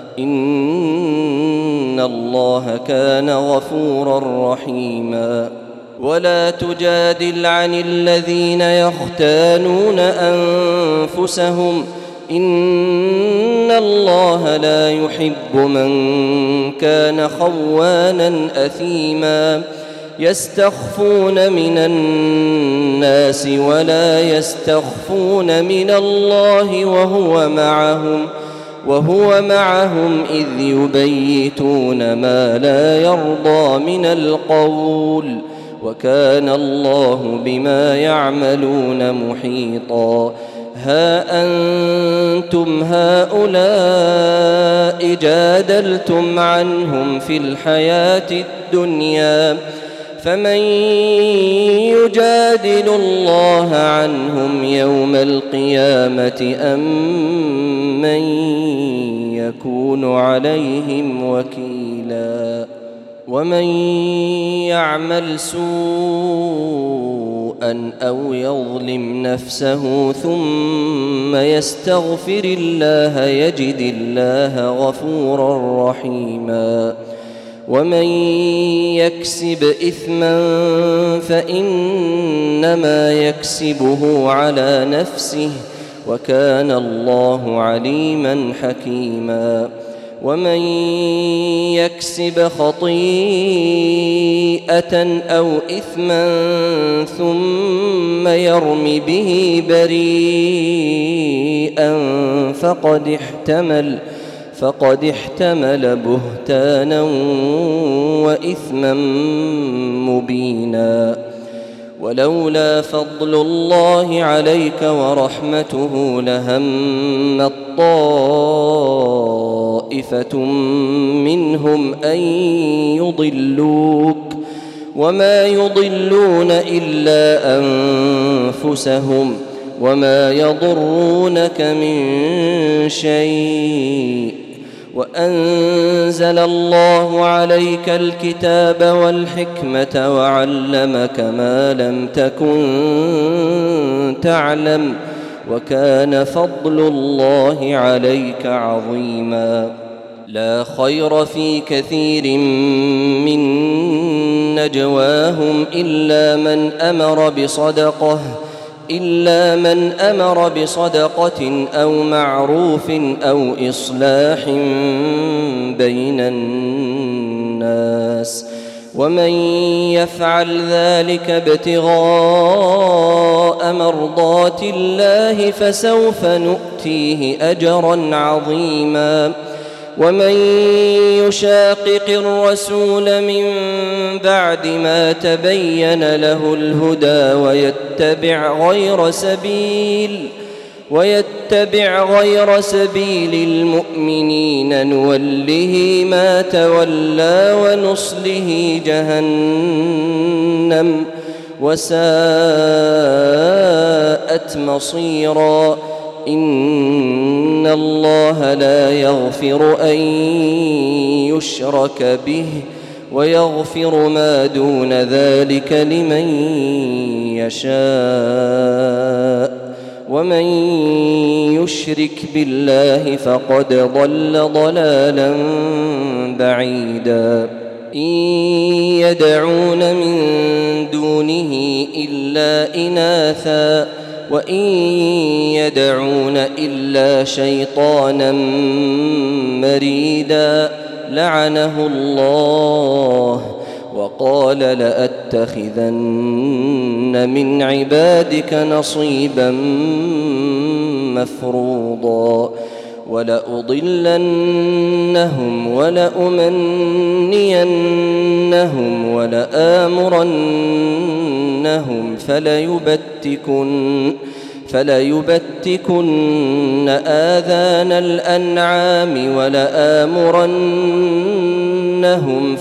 إن الله كان غفورا رحيما. ولا تجادل عن الذين يختانون أنفسهم إن الله لا يحب من كان خوانا أثيما. يستخفون من الناس ولا يستخفون من الله وهو معهم وهو معهم إذ يبيتون ما لا يرضى من القول وكان الله بما يعملون محيطا. ها أنتم هؤلاء جادلتم عنهم في الحياة الدنيا فمن يجادل الله عنهم يوم القيامة أم من يكون عليهم وكيلا. ومن يعمل سوءا أو يظلم نفسه ثم يستغفر الله يجد الله غفورا رحيما. ومن يكسب إثما فإنما يكسبه على نفسه وكان الله عليما حكيما. ومن يكسب خطيئة أو إثما ثم يرم به بريئا فقد احتمل فقد احتمل بهتانا وإثما مبينا. ولولا فضل الله عليك ورحمته لهمت طائفة منهم أن يضلوك وما يضلون إلا أنفسهم وما يضرونك من شيء. وأنزل الله عليك الكتاب والحكمة وعلمك ما لم تكن تعلم وكان فضل الله عليك عظيما. لا خير في كثير من نجواهم إلا من أمر بصدقة إلا من أمر بصدقة أو معروف أو إصلاح بين الناس ومن يفعل ذلك ابتغاء مرضات الله فسوف نؤتيه أجرا عظيما. ومن يشاقق الرسول من بعد ما تبين له الهدى ويتبع غير سبيل ويتبع غير سبيل المؤمنين نوله ما تولى ونصله جهنم وساءت مصيرا. إن الله لا يغفر أن يشرك به ويغفر ما دون ذلك لمن يشاء ومن يشرك بالله فقد ضل ضلالا بعيدا. إن يدعون من دونه إلا إناثا وإن يدعون إلا شيطانا مريدا لعنه الله وقال لأتخذن من عبادك نصيبا مفروضا ولأضلنهم ولأمنينهم ولآمرنهم فليبتكن فليبتكن آذان الأنعام ولآمرنهم يطيعونهم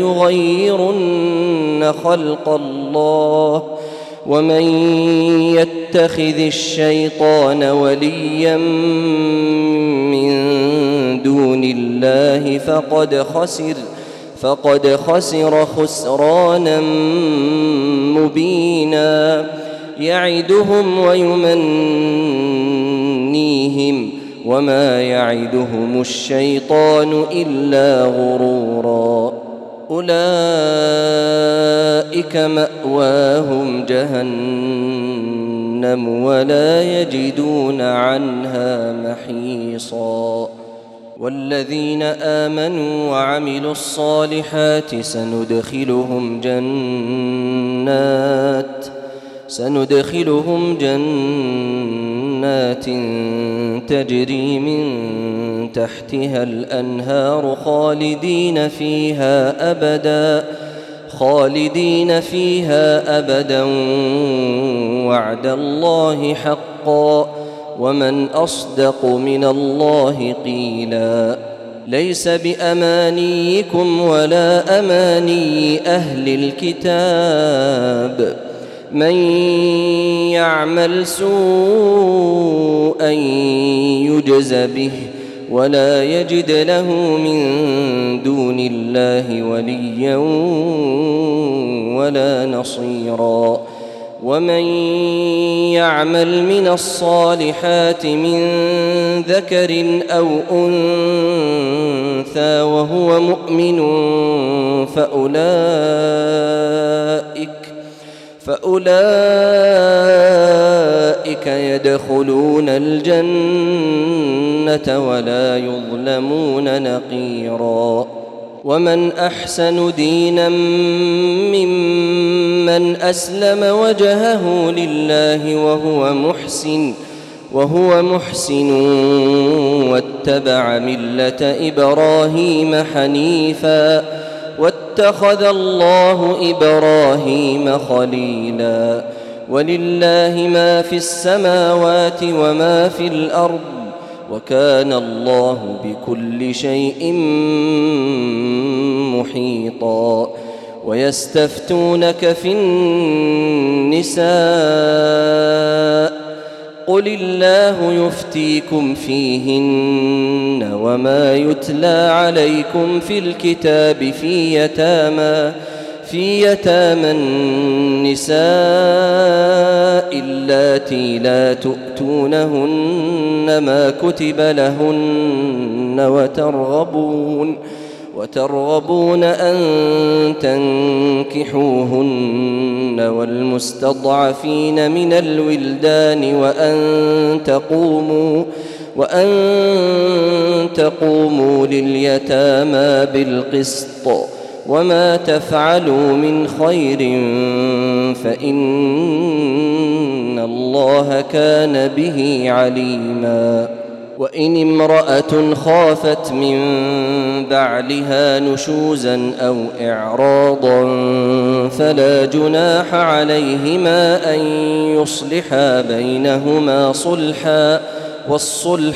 فليغيرن خلق الله ومن يتخذ الشيطان وليا من دون الله فقد خسر فقد خسر خسرانا مبينا يعدهم ويمنيهم وما يعدهم الشيطان إلا غرورا أولئك مأواهم جهنم ولا يجدون عنها محيصا والذين آمنوا وعملوا الصالحات سندخلهم جنات سندخلهم جنات تجري من تحتها الأنهار خالدين فيها أبدا خالدين فيها أبدا وعد الله حقا ومن أصدق من الله قيلا ليس بأمانيكم ولا أماني أهل الكتاب من يعمل سوءا يجز به ولا يجد له من دون الله وليا ولا نصيرا ومن يعمل من الصالحات من ذكر أو أنثى وهو مؤمن فأولئك فأولئك يدخلون الجنة ولا يظلمون نقيرا ومن أحسن دينا ممن أسلم وجهه لله وهو محسن وهو محسن واتبع ملة إبراهيم حنيفا واتخذ الله إبراهيم خليلا ولله ما في السماوات وما في الأرض وكان الله بكل شيء محيطا ويستفتونك في النساء قل الله يفتيكم فيهن وما يتلى عليكم في الكتاب في يتامى في يتامى النساء اللاتي لا تؤتونهن ما كتب لهن وترغبون وترغبون أن تنكحوهن والمستضعفين من الولدان وأن تقوموا وأن تقوموا لليتامى بالقسط وما تفعلوا من خير فإن الله كان به عليما وإن امرأة خافت من بعلها نشوزا أو إعراضا فلا جناح عليهما أن يصلحا بينهما صلحا والصلح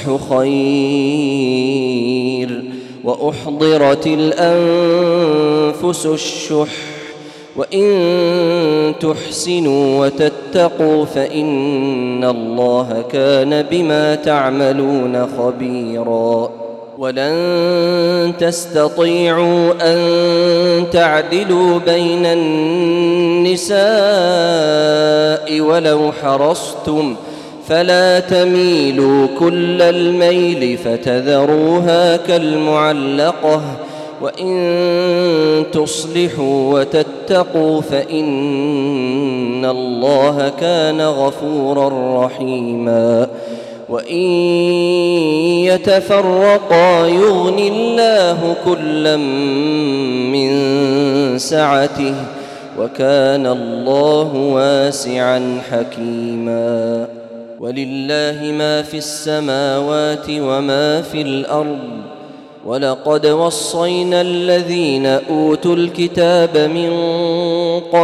خير وأحضرت الأنفس الشح وإن تحسنوا وتتقوا فإن الله كان بما تعملون خبيرا ولن تستطيعوا أن تعدلوا بين النساء ولو حرصتم فلا تميلوا كل الميل فتذروها كالمعلقة وإن تصلحوا وتتقوا فإن الله كان غفورا رحيما وإن يتفرقا يغن الله كلا من سعته وكان الله واسعا حكيما ولله ما في السماوات وما في الأرض ولقد وصينا الذين أوتوا الكتاب من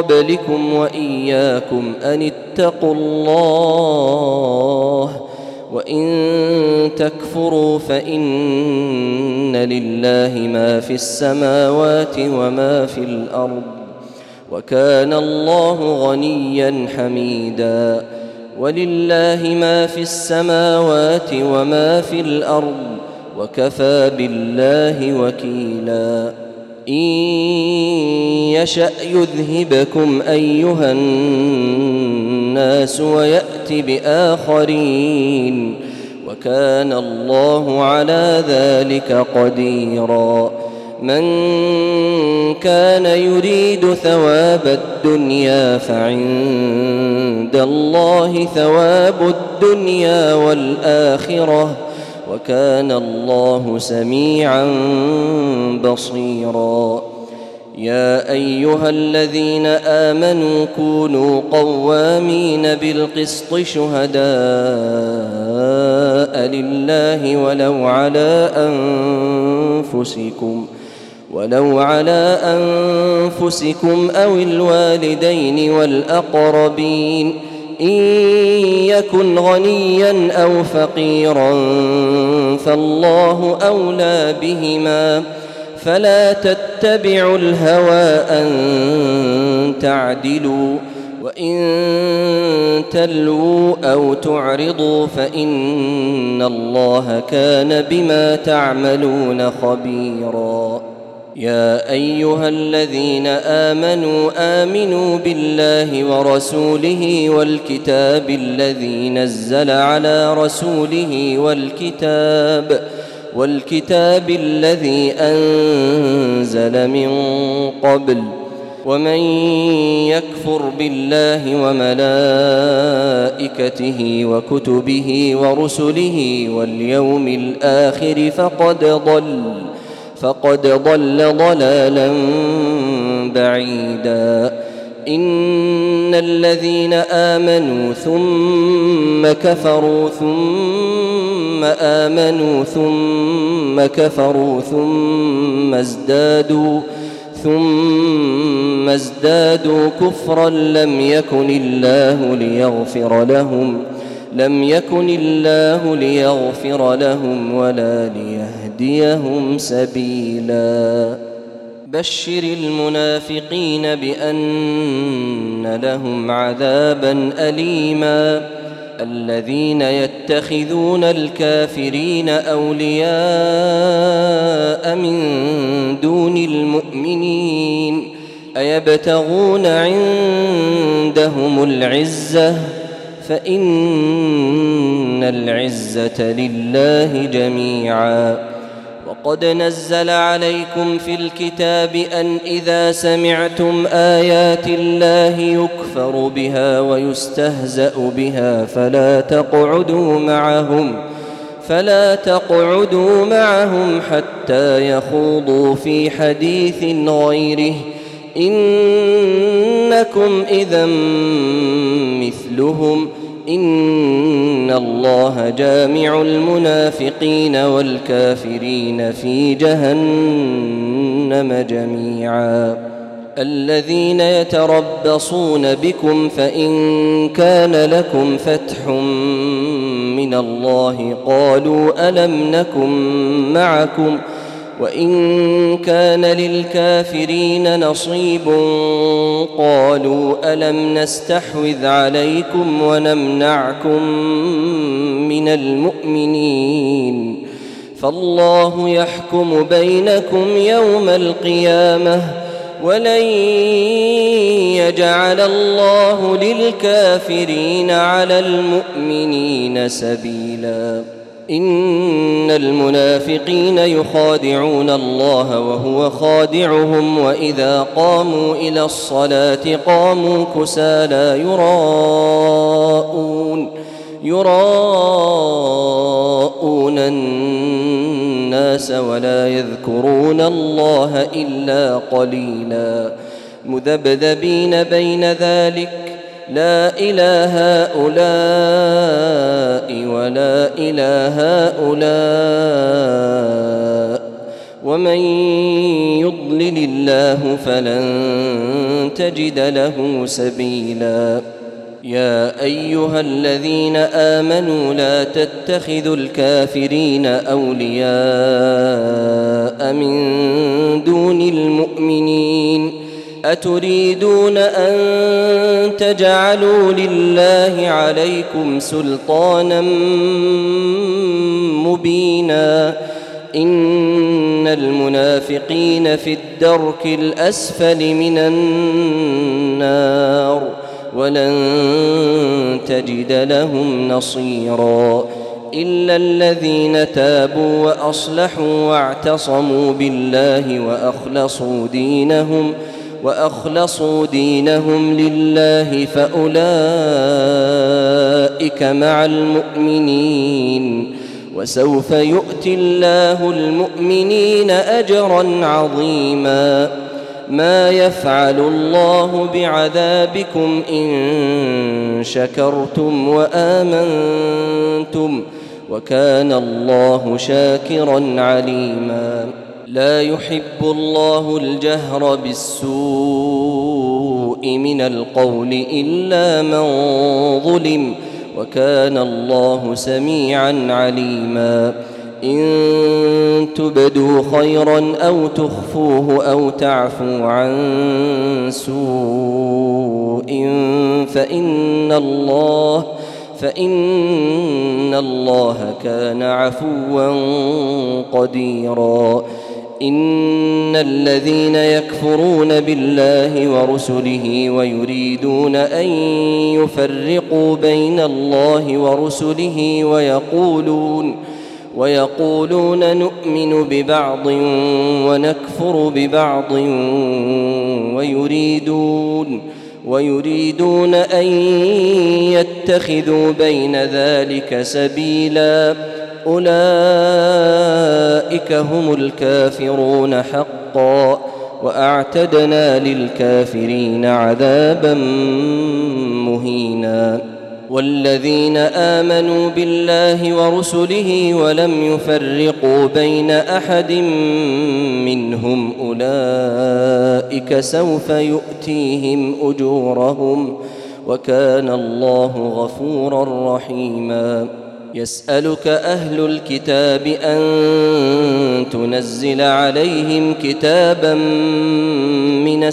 قبلكم وإياكم أن اتقوا الله وإن تكفروا فإن لله ما في السماوات وما في الأرض وكان الله غنيا حميدا ولله ما في السماوات وما في الأرض وكفى بالله وكيلا إن يشأ يذهبكم أيها الناس ويأت بآخرين وكان الله على ذلك قديرا من كان يريد ثواب الدنيا فعند الله ثواب الدنيا والآخرة وكان الله سميعا بصيرا يا أيها الذين آمنوا كونوا قوامين بالقسط شهداء لله ولو على أنفسكم ولو على أنفسكم أو الوالدين والأقربين إن يكن غنيا أو فقيرا فالله أولى بهما فلا تتبعوا الهوى أن تعدلوا وإن تلووا أو تعرضوا فإن الله كان بما تعملون خبيرا يا أيها الذين آمنوا آمنوا بالله ورسوله والكتاب الذي نزل على رسوله والكتاب والكتاب الذي أنزل من قبل ومن يكفر بالله وملائكته وكتبه ورسله واليوم الآخر فقد ضل فقد ضل ضلالا بعيدا إن الذين آمنوا ثم كفروا ثم آمنوا ثم كفروا ثم ازدادوا ثم ازدادوا كفرا لم يكن الله ليغفر لهم لم يكن الله ليغفر لهم ولا ليهديهم سبيلا بشر المنافقين بأن لهم عذابا أليما الذين يتخذون الكافرين أولياء من دون المؤمنين أيبتغون عندهم العزة فإن العزة لله جميعا وقد نزل عليكم في الكتاب أن إذا سمعتم آيات الله يكفر بها ويستهزأ بها فلا تقعدوا معهم فلا تقعدوا معهم حتى يخوضوا في حديث غيره إنكم إذا مثلهم إن الله جامع المنافقين والكافرين في جهنم جميعا الذين يتربصون بكم فإن كان لكم فتح من الله قالوا ألم نكن معكم وإن كان للكافرين نصيب قالوا ألم نستحوذ عليكم ونمنعكم من المؤمنين فالله يحكم بينكم يوم القيامة ولن يجعل الله للكافرين على المؤمنين سبيلا إن المنافقين يخادعون الله وهو خادعهم وإذا قاموا إلى الصلاة قاموا كسالى يراءون يراءون الناس ولا يذكرون الله إلا قليلا مذبذبين بين ذلك لا إلى هؤلاء ولا إلى هؤلاء ومن يضلل الله فلن تجد له سبيلا يا أيها الذين آمنوا لا تتخذوا الكافرين أولياء من دون المؤمنين أتريدون أن تجعلوا لله عليكم سلطانا مبينا إن المنافقين في الدرك الأسفل من النار ولن تجد لهم نصيرا إلا الذين تابوا وأصلحوا واعتصموا بالله وأخلصوا دينهم وأخلصوا دينهم لله فأولئك مع المؤمنين وسوف يؤتي الله المؤمنين أجرا عظيما ما يفعل الله بعذابكم إن شكرتم وآمنتم وكان الله شاكرا عليما لا يحب الله الجهر بالسوء من القول إلا من ظلم وكان الله سميعا عليما إن تبدوا خيرا أو تخفوه أو تعفوا عن سوء فإن الله فإن الله كان عفوا قديرا إن الذين يكفرون بالله ورسله ويريدون أن يفرقوا بين الله ورسله ويقولون ويقولون نؤمن ببعض ونكفر ببعض ويريدون ويريدون أن يتخذوا بين ذلك سبيلا أولئك هم الكافرون حقا وأعتدنا للكافرين عذابا مهينا والذين آمنوا بالله ورسله ولم يفرقوا بين أحد منهم أولئك سوف يؤتيهم أجورهم وكان الله غفورا رحيما يسألك أهل الكتاب أن تنزل عليهم كتابا من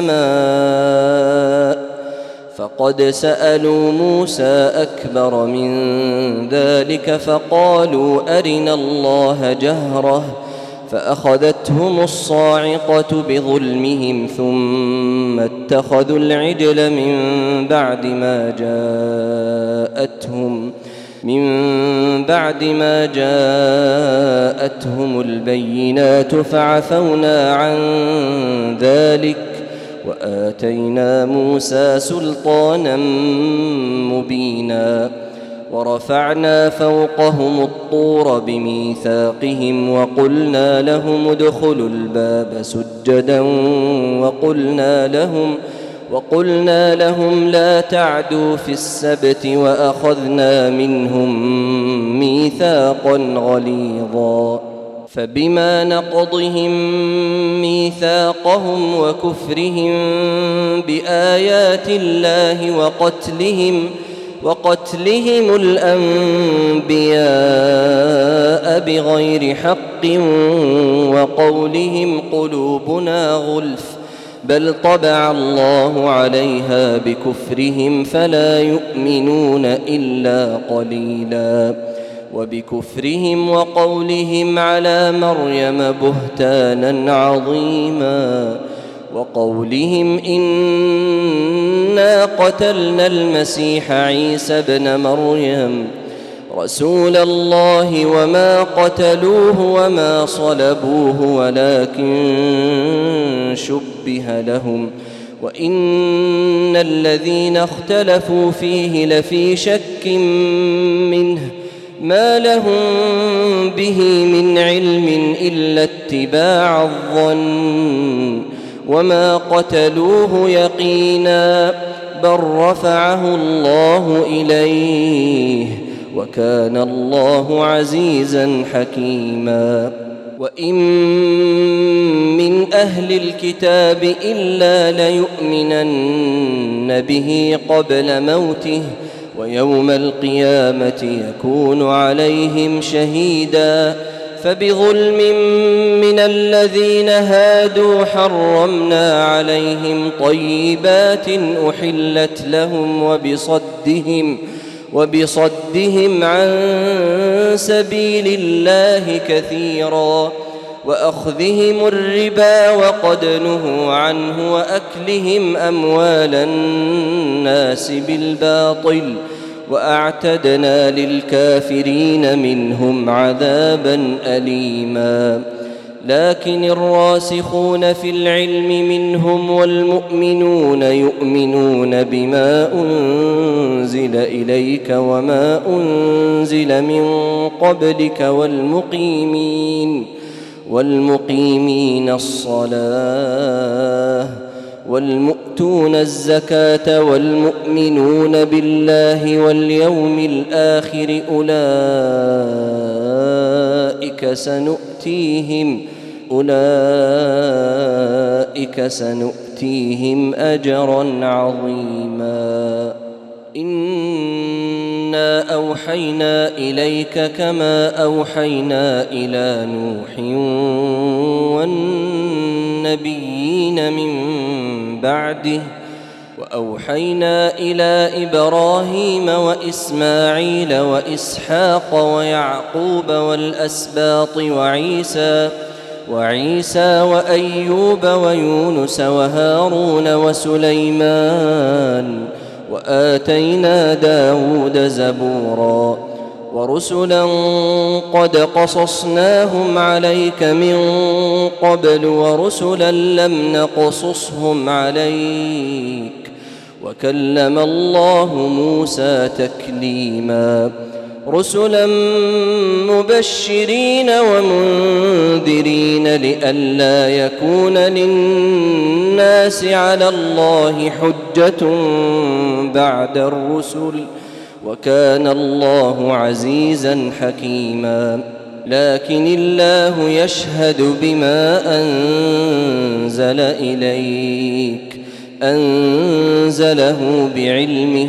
السماء فقد سألوا موسى أكبر من ذلك فقالوا أرنا الله جهرة فأخذتهم الصاعقة بظلمهم ثم اتخذوا العجل من بعد ما جاءتهم من بعد ما جاءتهم البينات فعفونا عن ذلك وآتينا موسى سلطانا مبينا ورفعنا فوقهم الطور بميثاقهم وقلنا لهم ادخلوا الباب سجدا وقلنا لهم وقلنا لهم لا تعدوا في السبت وأخذنا منهم ميثاقا غليظا فبما نقضهم ميثاقهم وكفرهم بآيات الله وقتلهم وقتلهم الأنبياء بغير حق وقولهم قلوبنا غلف بل طبع الله عليها بكفرهم فلا يؤمنون إلا قليلا وبكفرهم وقولهم على مريم بهتانا عظيما وقولهم إنا قتلنا المسيح عيسى ابن مريم رسول الله وما قتلوه وما صلبوه ولكن شبه لهم وإن الذين اختلفوا فيه لفي شك منه ما لهم به من علم إلا اتباع الظن وما قتلوه يقينا بل رفعه الله إليه وكان الله عزيزا حكيما وإن من أهل الكتاب إلا ليؤمنن به قبل موته ويوم القيامة يكون عليهم شهيدا فبظلم من الذين هادوا حرمنا عليهم طيبات أحلت لهم وبصدهم وبصدهم عن سبيل الله كثيرا وأخذهم الربا وقد نهوا عنه وأكلهم أموال الناس بالباطل وأعتدنا للكافرين منهم عذابا أليما لكن الراسخون في العلم منهم والمؤمنون يؤمنون بما أنزل إليك وما أنزل من قبلك والمقيمين والمقيمين الصلاة والمؤتون الزكاة والمؤمنون بالله واليوم الآخر أولئك سنؤتيهم أولئك سنؤتيهم أجرا عظيما إنا أوحينا إليك كما أوحينا إلى نوح والنبيين من بعده وأوحينا إلى إبراهيم وإسماعيل وإسحاق ويعقوب والأسباط وعيسى وعيسى وأيوب ويونس وهارون وسليمان وآتينا داود زبورا ورسلا قد قصصناهم عليك من قبل ورسلا لم نقصصهم عليك وكلم الله موسى تكليما رسلا مبشرين ومنذرين لئلا يكون للناس على الله حجة بعد الرسل وكان الله عزيزا حكيما لكن الله يشهد بما أنزل إليك أنزله بعلمه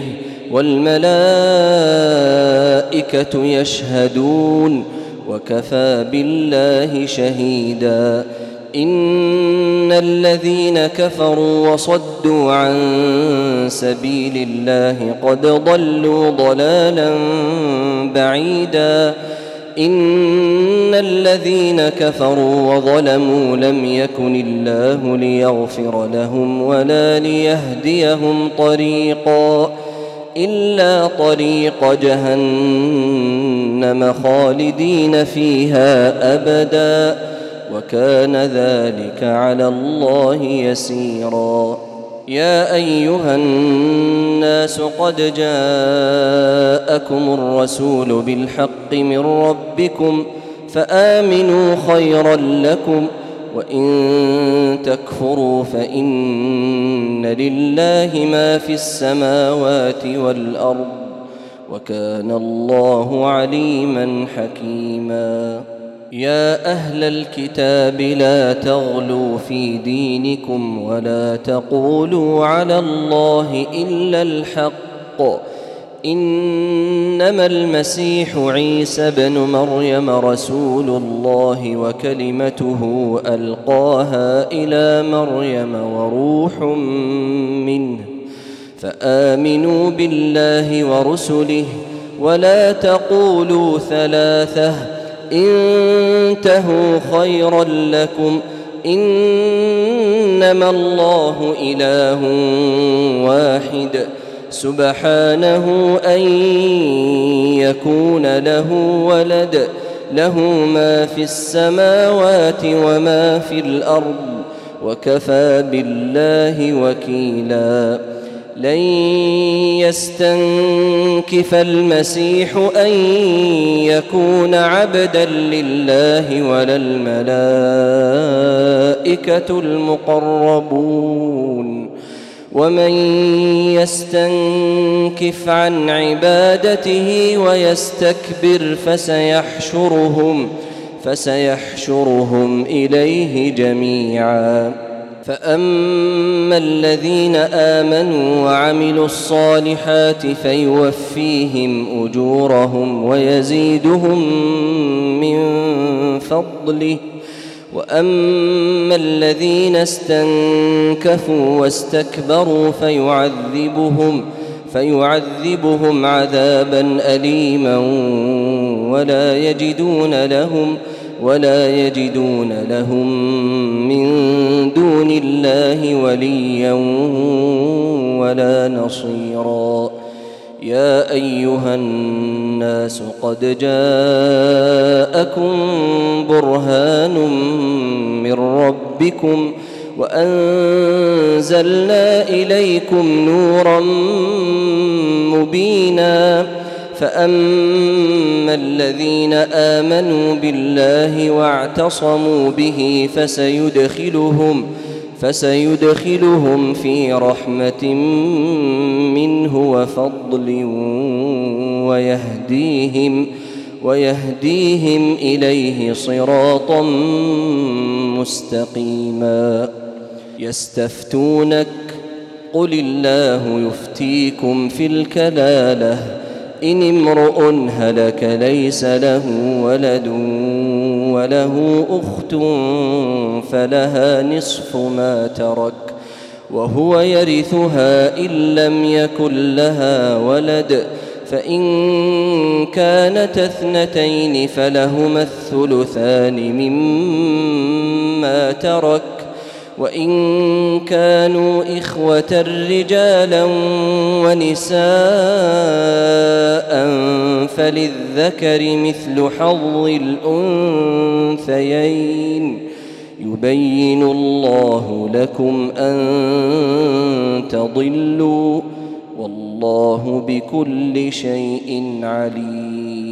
والملائكة يشهدون وكفى بالله شهيدا إن الذين كفروا وصدوا عن سبيل الله قد ضلوا ضلالا بعيدا إن الذين كفروا وظلموا لم يكن الله ليغفر لهم ولا ليهديهم طريقا إلا طريق جهنم خالدين فيها أبدا وكان ذلك على الله يسيرا يا أيها الناس قد جاءكم الرسول بالحق من ربكم فآمنوا خيرا لكم وإن تكفروا فإن لله ما في السماوات والأرض وكان الله عليما حكيما يا أهل الكتاب لا تغلوا في دينكم ولا تقولوا على الله إلا الحق إنما المسيح عيسى بن مريم رسول الله وكلمته ألقاها إلى مريم وروح منه فآمنوا بالله ورسله ولا تقولوا ثلاثة انتهوا خيرا لكم إنما الله إله واحد سبحانه أن يكون له ولد له ما في السماوات وما في الأرض وكفى بالله وكيلا لن يستنكف المسيح أن يكون عبدا لله ولا الملائكة المقربون ومن يستنكف عن عبادته ويستكبر فسيحشرهم فسيحشرهم إليه جميعا. فأما الذين آمنوا وعملوا الصالحات فيوفيهم أجورهم ويزيدهم من فضله، وأما الذين استنكفوا واستكبروا فيعذبهم فيعذبهم عذابا أليما ولا يجدون لهم ولا يجدون لهم من دون الله وليا ولا نصيرا. يا أيها الناس قد جاءكم برهان من ربكم وأنزلنا إليكم نورا مبينا. فأما الذين آمنوا بالله واعتصموا به فسيدخلهم فسيدخلهم في رحمة منه وفضل ويهديهم ويهديهم إليه صراطا مستقيما. يستفتونك قل الله يفتيكم في الكلالة إن امرؤ هلك ليس له ولد وله أخت فلها نصف ما ترك وهو يرثها إن لم يكن لها ولد، فإن كانت اثنتين فلهما الثلثان مما ترك، وإن كانوا إخوة رجالا ونساء فللذكر مثل حظ الأنثيين. يبين الله لكم أن تضلوا والله بكل شيء عليم.